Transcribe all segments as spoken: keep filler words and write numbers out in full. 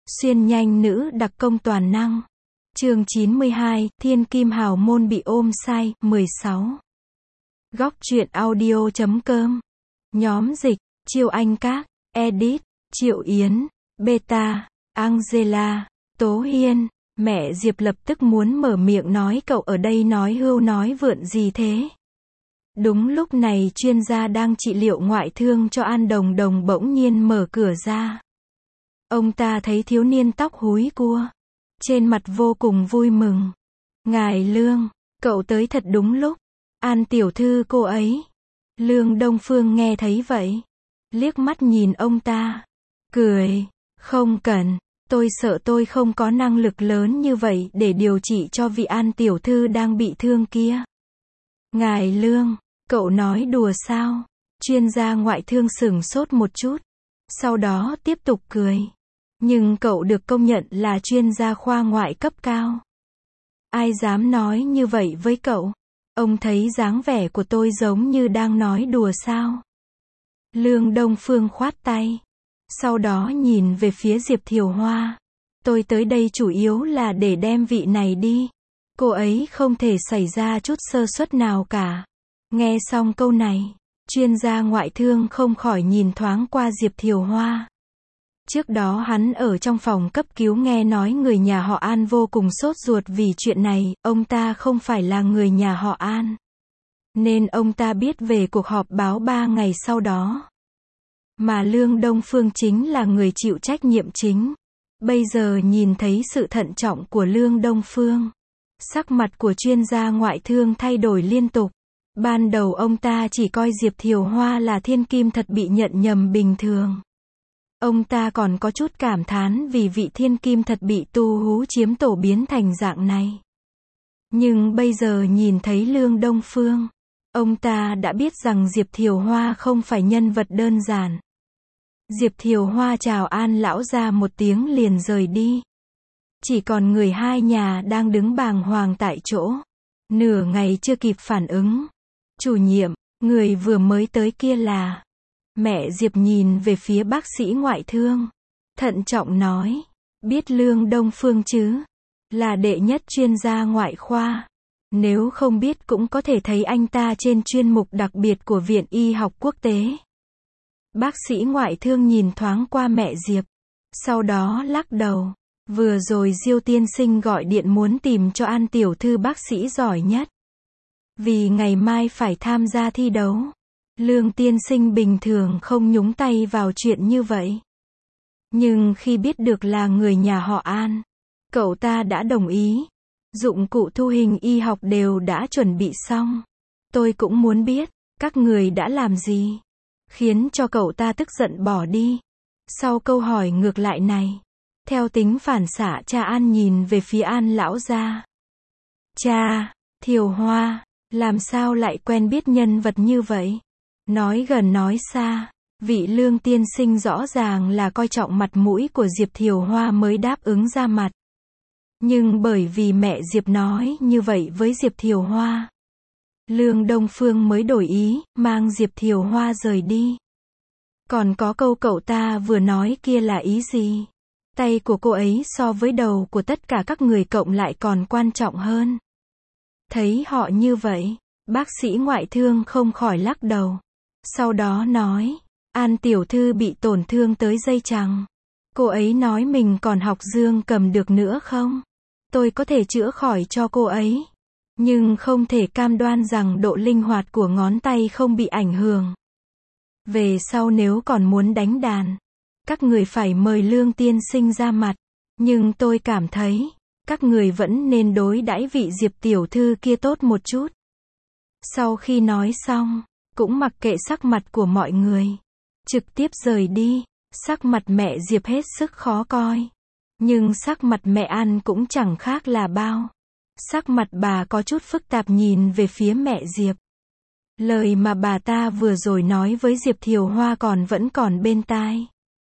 Xuyên nhanh nữ đặc công toàn năng. Chương chín mươi hai, Thiên Kim Hào Môn bị ôm sai, mười sáu. Góc truyện audio chấm com. Nhóm dịch, Chiêu Anh Các, Edit, Triệu Yến, Beta, Angela, Tố Hiên. Mẹ Diệp lập tức muốn mở miệng nói cậu ở đây nói hưu nói vượn gì thế. Đúng lúc này chuyên gia đang trị liệu ngoại thương cho An Đồng Đồng bỗng nhiên mở cửa ra. Ông ta thấy thiếu niên tóc húi cua, trên mặt vô cùng vui mừng. Ngài Lương, cậu tới thật đúng lúc. An tiểu thư cô ấy. Lương Đông Phương nghe thấy vậy, liếc mắt nhìn ông ta, cười, không cần, tôi sợ tôi không có năng lực lớn như vậy để điều trị cho vị An tiểu thư đang bị thương kia. Ngài Lương, cậu nói đùa sao? Chuyên gia ngoại thương sửng sốt một chút, sau đó tiếp tục cười. Nhưng cậu được công nhận là chuyên gia khoa ngoại cấp cao. Ai dám nói như vậy với cậu? Ông thấy dáng vẻ của tôi giống như đang nói đùa sao? Lương Đông Phương khoát tay, sau đó nhìn về phía Diệp Thiều Hoa. Tôi tới đây chủ yếu là để đem vị này đi. Cô ấy không thể xảy ra chút sơ suất nào cả. Nghe xong câu này, chuyên gia ngoại thương không khỏi nhìn thoáng qua Diệp Thiều Hoa. Trước đó hắn ở trong phòng cấp cứu nghe nói người nhà họ An vô cùng sốt ruột vì chuyện này, ông ta không phải là người nhà họ An. Nên ông ta biết về cuộc họp báo ba ngày sau đó. Mà Lương Đông Phương chính là người chịu trách nhiệm chính. Bây giờ nhìn thấy sự thận trọng của Lương Đông Phương, sắc mặt của chuyên gia ngoại thương thay đổi liên tục. Ban đầu ông ta chỉ coi Diệp Thiều Hoa là thiên kim thật bị nhận nhầm bình thường. Ông ta còn có chút cảm thán vì vị thiên kim thật bị tu hú chiếm tổ biến thành dạng này. Nhưng bây giờ nhìn thấy Lương Đông Phương, ông ta đã biết rằng Diệp Thiều Hoa không phải nhân vật đơn giản. Diệp Thiều Hoa chào An lão ra một tiếng liền rời đi. Chỉ còn người hai nhà đang đứng bàng hoàng tại chỗ. Nửa ngày chưa kịp phản ứng. Chủ nhiệm, người vừa mới tới kia là... Mẹ Diệp nhìn về phía bác sĩ ngoại thương, thận trọng nói, biết Lương Đông Phương chứ, là đệ nhất chuyên gia ngoại khoa. Nếu không biết cũng có thể thấy anh ta trên chuyên mục đặc biệt của Viện Y học Quốc tế. Bác sĩ ngoại thương nhìn thoáng qua mẹ Diệp, sau đó lắc đầu. Vừa rồi Diêu tiên sinh gọi điện muốn tìm cho An tiểu thư bác sĩ giỏi nhất. Vì ngày mai phải tham gia thi đấu. Lương tiên sinh bình thường không nhúng tay vào chuyện như vậy. Nhưng khi biết được là người nhà họ An, cậu ta đã đồng ý. Dụng cụ thu hình y học đều đã chuẩn bị xong. Tôi cũng muốn biết, các người đã làm gì, khiến cho cậu ta tức giận bỏ đi. Sau câu hỏi ngược lại này, theo tính phản xạ cha An nhìn về phía An lão gia. Cha, Thiều Hoa, làm sao lại quen biết nhân vật như vậy? Nói gần nói xa, vị Lương tiên sinh rõ ràng là coi trọng mặt mũi của Diệp Thiều Hoa mới đáp ứng ra mặt. Nhưng bởi vì mẹ Diệp nói như vậy với Diệp Thiều Hoa, Lương Đông Phương mới đổi ý, mang Diệp Thiều Hoa rời đi. Còn có câu cậu ta vừa nói kia là ý gì? Tay của cô ấy so với đầu của tất cả các người cộng lại còn quan trọng hơn. Thấy họ như vậy, bác sĩ ngoại thương không khỏi lắc đầu. Sau đó nói, An tiểu thư bị tổn thương tới dây chằng. Cô ấy nói mình còn học dương cầm được nữa không? Tôi có thể chữa khỏi cho cô ấy, nhưng không thể cam đoan rằng độ linh hoạt của ngón tay không bị ảnh hưởng. Về sau nếu còn muốn đánh đàn, các người phải mời Lương tiên sinh ra mặt. Nhưng tôi cảm thấy, các người vẫn nên đối đãi vị Diệp tiểu thư kia tốt một chút. Sau khi nói xong, cũng mặc kệ sắc mặt của mọi người, trực tiếp rời đi. Sắc mặt mẹ Diệp hết sức khó coi, nhưng sắc mặt mẹ An cũng chẳng khác là bao. Sắc mặt bà có chút phức tạp nhìn về phía mẹ Diệp. Lời mà bà ta vừa rồi nói với Diệp Thiều Hoa còn vẫn còn bên tai.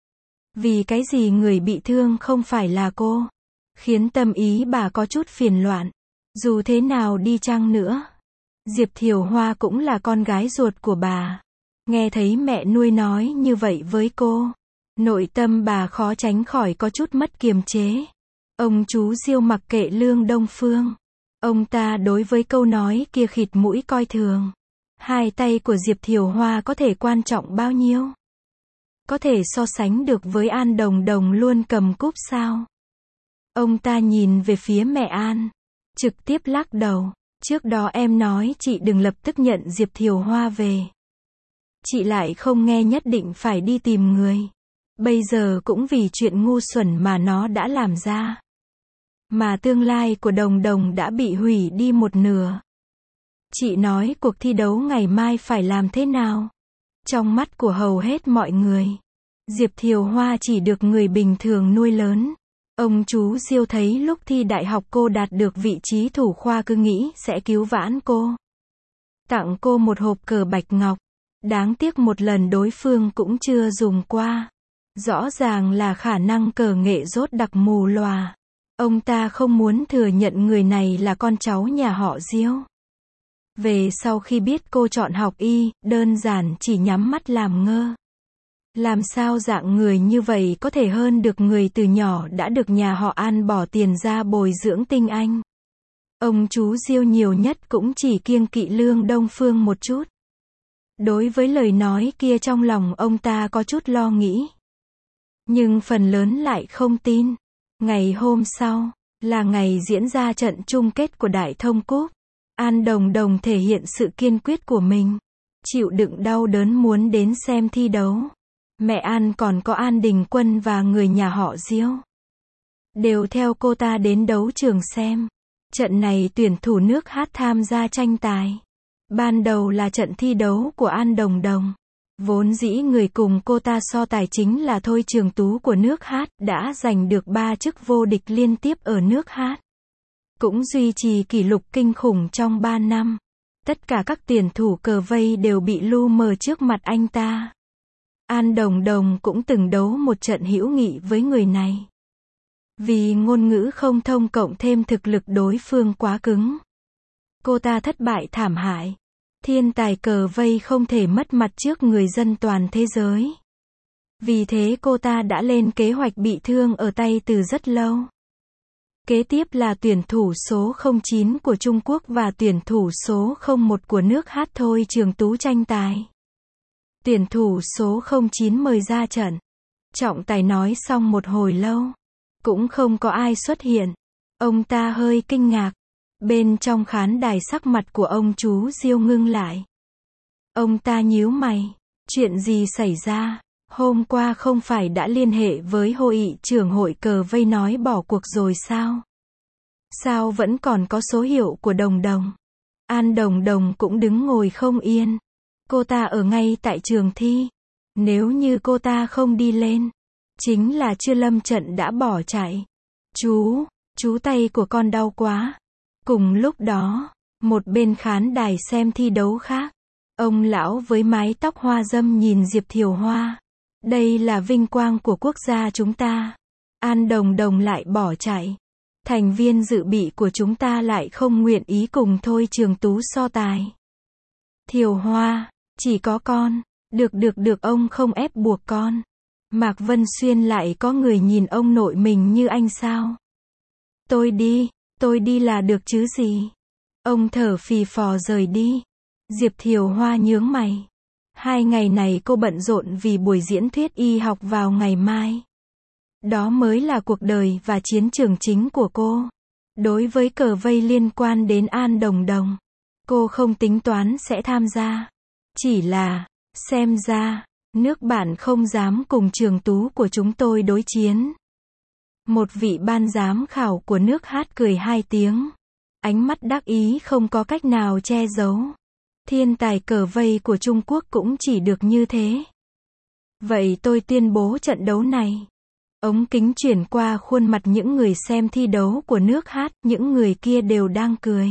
Vì cái gì người bị thương không phải là cô, khiến tâm ý bà có chút phiền loạn. Dù thế nào đi chăng nữa, Diệp Thiều Hoa cũng là con gái ruột của bà. Nghe thấy mẹ nuôi nói như vậy với cô, Nội tâm bà khó tránh khỏi có chút mất kiềm chế. Ông chú Diêu mặc kệ Lương Đông Phương. Ông ta đối với câu nói kia khịt mũi coi thường. Hai tay của Diệp Thiều Hoa có thể quan trọng bao nhiêu? Có thể so sánh được với An Đồng Đồng luôn cầm cúp sao? Ông ta nhìn về phía mẹ An, trực tiếp lắc đầu. Trước đó em nói chị đừng lập tức nhận Diệp Thiều Hoa về. Chị lại không nghe, nhất định phải đi tìm người. Bây giờ cũng vì chuyện ngu xuẩn mà nó đã làm ra. Mà tương lai của Đồng Đồng đã bị hủy đi một nửa. Chị nói cuộc thi đấu ngày mai phải làm thế nào? Trong mắt của hầu hết mọi người, Diệp Thiều Hoa chỉ được người bình thường nuôi lớn. Ông chú Diêu thấy lúc thi đại học cô đạt được vị trí thủ khoa cứ nghĩ sẽ cứu vãn cô. Tặng cô một hộp cờ bạch ngọc. Đáng tiếc một lần đối phương cũng chưa dùng qua. Rõ ràng là khả năng cờ nghệ rốt đặc mù lòa. Ông ta không muốn thừa nhận người này là con cháu nhà họ Diêu. Về sau khi biết cô chọn học y, đơn giản chỉ nhắm mắt làm ngơ. Làm sao dạng người như vậy có thể hơn được người từ nhỏ đã được nhà họ An bỏ tiền ra bồi dưỡng tinh anh. Ông chú Diêu nhiều nhất cũng chỉ kiêng kỵ Lương Đông Phương một chút. Đối với lời nói kia trong lòng ông ta có chút lo nghĩ. Nhưng phần lớn lại không tin. Ngày hôm sau, là ngày diễn ra trận chung kết của Đại Thông Cúp. An Đồng Đồng thể hiện sự kiên quyết của mình. Chịu đựng đau đớn muốn đến xem thi đấu. Mẹ An còn có An Đình Quân và người nhà họ Diêu đều theo cô ta đến đấu trường xem. Trận này tuyển thủ nước hát tham gia tranh tài. Ban đầu là trận thi đấu của An Đồng Đồng. Vốn dĩ người cùng cô ta so tài chính là Thôi Trường Tú của nước hát, đã giành được ba chức vô địch liên tiếp ở nước hát. Cũng duy trì kỷ lục kinh khủng trong ba năm. Tất cả các tuyển thủ cờ vây đều bị lu mờ trước mặt anh ta. An Đồng Đồng cũng từng đấu một trận hữu nghị với người này. Vì ngôn ngữ không thông cộng thêm thực lực đối phương quá cứng, cô ta thất bại thảm hại. Thiên tài cờ vây không thể mất mặt trước người dân toàn thế giới. Vì thế cô ta đã lên kế hoạch bị thương ở tay từ rất lâu. Kế tiếp là tuyển thủ số không chín của Trung Quốc và tuyển thủ số không một của nước hát Thôi Trường Tú tranh tài. Tuyển thủ số không chín mời ra trận. Trọng tài nói xong một hồi lâu, cũng không có ai xuất hiện. Ông ta hơi kinh ngạc. Bên trong khán đài sắc mặt của ông chú Diêu ngưng lại. Ông ta nhíu mày. Chuyện gì xảy ra? Hôm qua không phải đã liên hệ với hội nghị trưởng hội cờ vây nói bỏ cuộc rồi sao? Sao vẫn còn có số hiệu của Đồng Đồng? An Đồng Đồng cũng đứng ngồi không yên. Cô ta ở ngay tại trường thi. Nếu như cô ta không đi lên, chính là chưa lâm trận đã bỏ chạy. Chú, chú tay của con đau quá. Cùng lúc đó, một bên khán đài xem thi đấu khác, ông lão với mái tóc hoa râm nhìn Diệp Thiều Hoa. Đây là vinh quang của quốc gia chúng ta. An Đồng Đồng lại bỏ chạy. Thành viên dự bị của chúng ta lại không nguyện ý cùng Thôi Trường Tú so tài. Thiều Hoa, chỉ có con. Được được được, ông không ép buộc con. Mạc Vân Xuyên lại có người nhìn ông nội mình như anh sao? Tôi đi, tôi đi là được chứ gì? Ông thở phì phò rời đi. Diệp Thiều Hoa nhướng mày. Hai ngày này cô bận rộn vì buổi diễn thuyết y học vào ngày mai. Đó mới là cuộc đời và chiến trường chính của cô. Đối với cờ vây liên quan đến An Đồng Đồng, cô không tính toán sẽ tham gia. Chỉ là, xem ra, nước bạn không dám cùng Trường Tú của chúng tôi đối chiến. Một vị ban giám khảo của nước hát cười hai tiếng. Ánh mắt đắc ý không có cách nào che giấu. Thiên tài cờ vây của Trung Quốc cũng chỉ được như thế. Vậy tôi tuyên bố trận đấu này. Ống kính chuyển qua khuôn mặt những người xem thi đấu của nước hát, những người kia đều đang cười.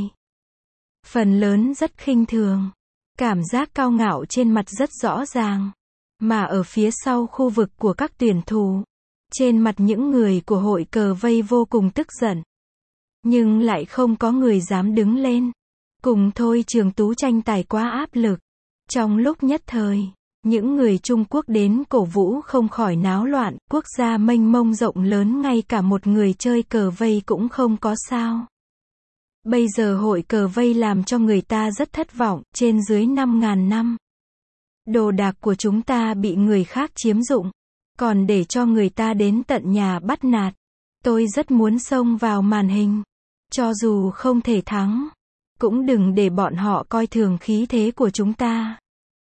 Phần lớn rất khinh thường. Cảm giác cao ngạo trên mặt rất rõ ràng. Mà ở phía sau khu vực của các tuyển thủ, trên mặt những người của hội cờ vây vô cùng tức giận. Nhưng lại không có người dám đứng lên. Cùng Thôi Trường Tú tranh tài quá áp lực. Trong lúc nhất thời, Những người Trung Quốc đến cổ vũ không khỏi náo loạn, quốc gia mênh mông rộng lớn ngay cả một người chơi cờ vây cũng không có sao. Bây giờ hội cờ vây làm cho người ta rất thất vọng, trên dưới năm ngàn năm. Đồ đạc của chúng ta bị người khác chiếm dụng, còn để cho người ta đến tận nhà bắt nạt. Tôi rất muốn xông vào màn hình. Cho dù không thể thắng, cũng đừng để bọn họ coi thường khí thế của chúng ta.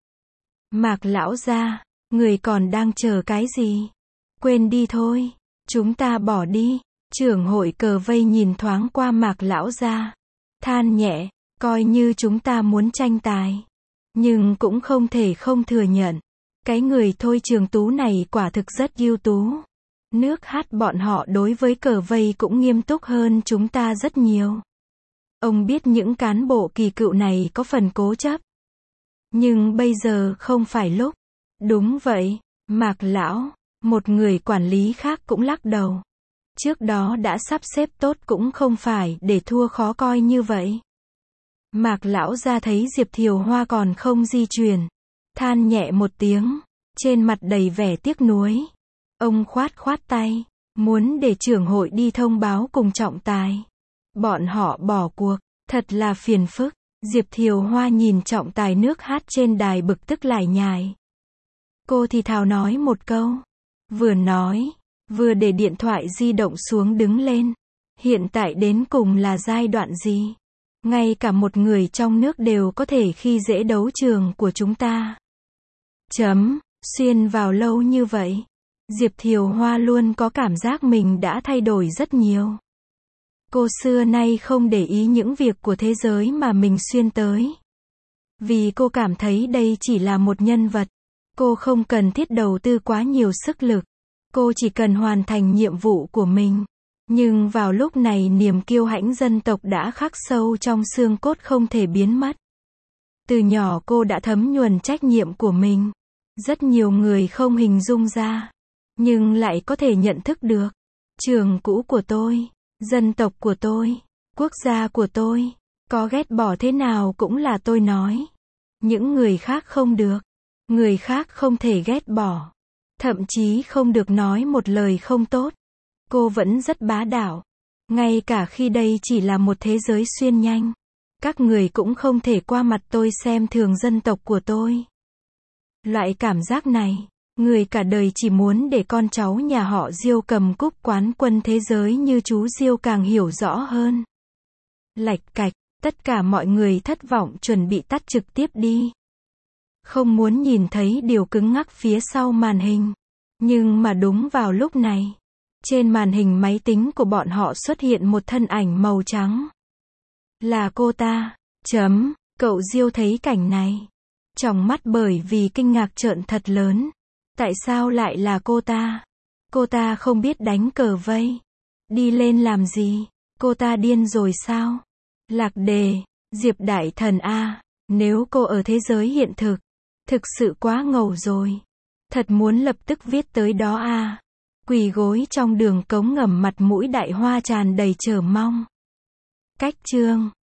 Mạc lão gia, người còn đang chờ cái gì? Quên đi thôi, chúng ta bỏ đi. Trưởng hội cờ vây nhìn thoáng qua Mạc lão gia, than nhẹ, coi như chúng ta muốn tranh tài, nhưng cũng không thể không thừa nhận, cái người Thôi Trường Tú này quả thực rất ưu tú. Nước hát bọn họ đối với cờ vây cũng nghiêm túc hơn chúng ta rất nhiều. Ông biết những cán bộ kỳ cựu này có phần cố chấp. Nhưng bây giờ không phải lúc. Đúng vậy, Mạc lão, một người quản lý khác cũng lắc đầu. Trước đó đã sắp xếp tốt cũng không phải để thua khó coi như vậy. Mạc lão ra thấy Diệp Thiều Hoa còn không di chuyển, than nhẹ một tiếng, trên mặt đầy vẻ tiếc nuối. Ông khoát khoát tay, muốn để trưởng hội đi thông báo cùng trọng tài. Bọn họ bỏ cuộc, thật là phiền phức. Diệp Thiều Hoa nhìn trọng tài nước hát trên đài bực tức lải nhải. Cô thì thào nói một câu. Vừa nói, vừa để điện thoại di động xuống đứng lên. Hiện tại đến cùng là giai đoạn gì? Ngay cả một người trong nước đều có thể khi dễ đấu trường của chúng ta. Chấm, xuyên vào lâu như vậy. Diệp Thiều Hoa luôn có cảm giác mình đã thay đổi rất nhiều. Cô xưa nay không để ý những việc của thế giới mà mình xuyên tới. Vì cô cảm thấy đây chỉ là một nhân vật. Cô không cần thiết đầu tư quá nhiều sức lực. Cô chỉ cần hoàn thành nhiệm vụ của mình. Nhưng vào lúc này niềm kiêu hãnh dân tộc đã khắc sâu trong xương cốt không thể biến mất. Từ nhỏ cô đã thấm nhuần trách nhiệm của mình. Rất nhiều người không hình dung ra, nhưng lại có thể nhận thức được. Trường cũ của tôi, dân tộc của tôi, quốc gia của tôi, có ghét bỏ thế nào cũng là tôi nói. Những người khác không được. Người khác không thể ghét bỏ. Thậm chí không được nói một lời không tốt. Cô vẫn rất bá đạo. Ngay cả khi đây chỉ là một thế giới xuyên nhanh. Các người cũng không thể qua mặt tôi xem thường dân tộc của tôi. Loại cảm giác này, người cả đời chỉ muốn để con cháu nhà họ Diêu cầm cúp quán quân thế giới như chú Diêu càng hiểu rõ hơn. Lạch cạch, tất cả mọi người thất vọng chuẩn bị tắt trực tiếp đi. Không muốn nhìn thấy điều cứng ngắc phía sau màn hình. Nhưng mà đúng vào lúc này, trên màn hình máy tính của bọn họ xuất hiện một thân ảnh màu trắng. Là cô ta. Chấm, cậu Diêu thấy cảnh này. Tròng mắt bởi vì kinh ngạc trợn thật lớn. Tại sao lại là cô ta? Cô ta không biết đánh cờ vây. Đi lên làm gì? Cô ta điên rồi sao? Lạc đề, Diệp Đại Thần a, nếu cô ở thế giới hiện thực, thực sự quá ngầu rồi. Thật muốn lập tức viết tới đó a. Quỳ gối trong đường cống ngầm mặt mũi Đại Hoa tràn đầy chờ mong. Cách chương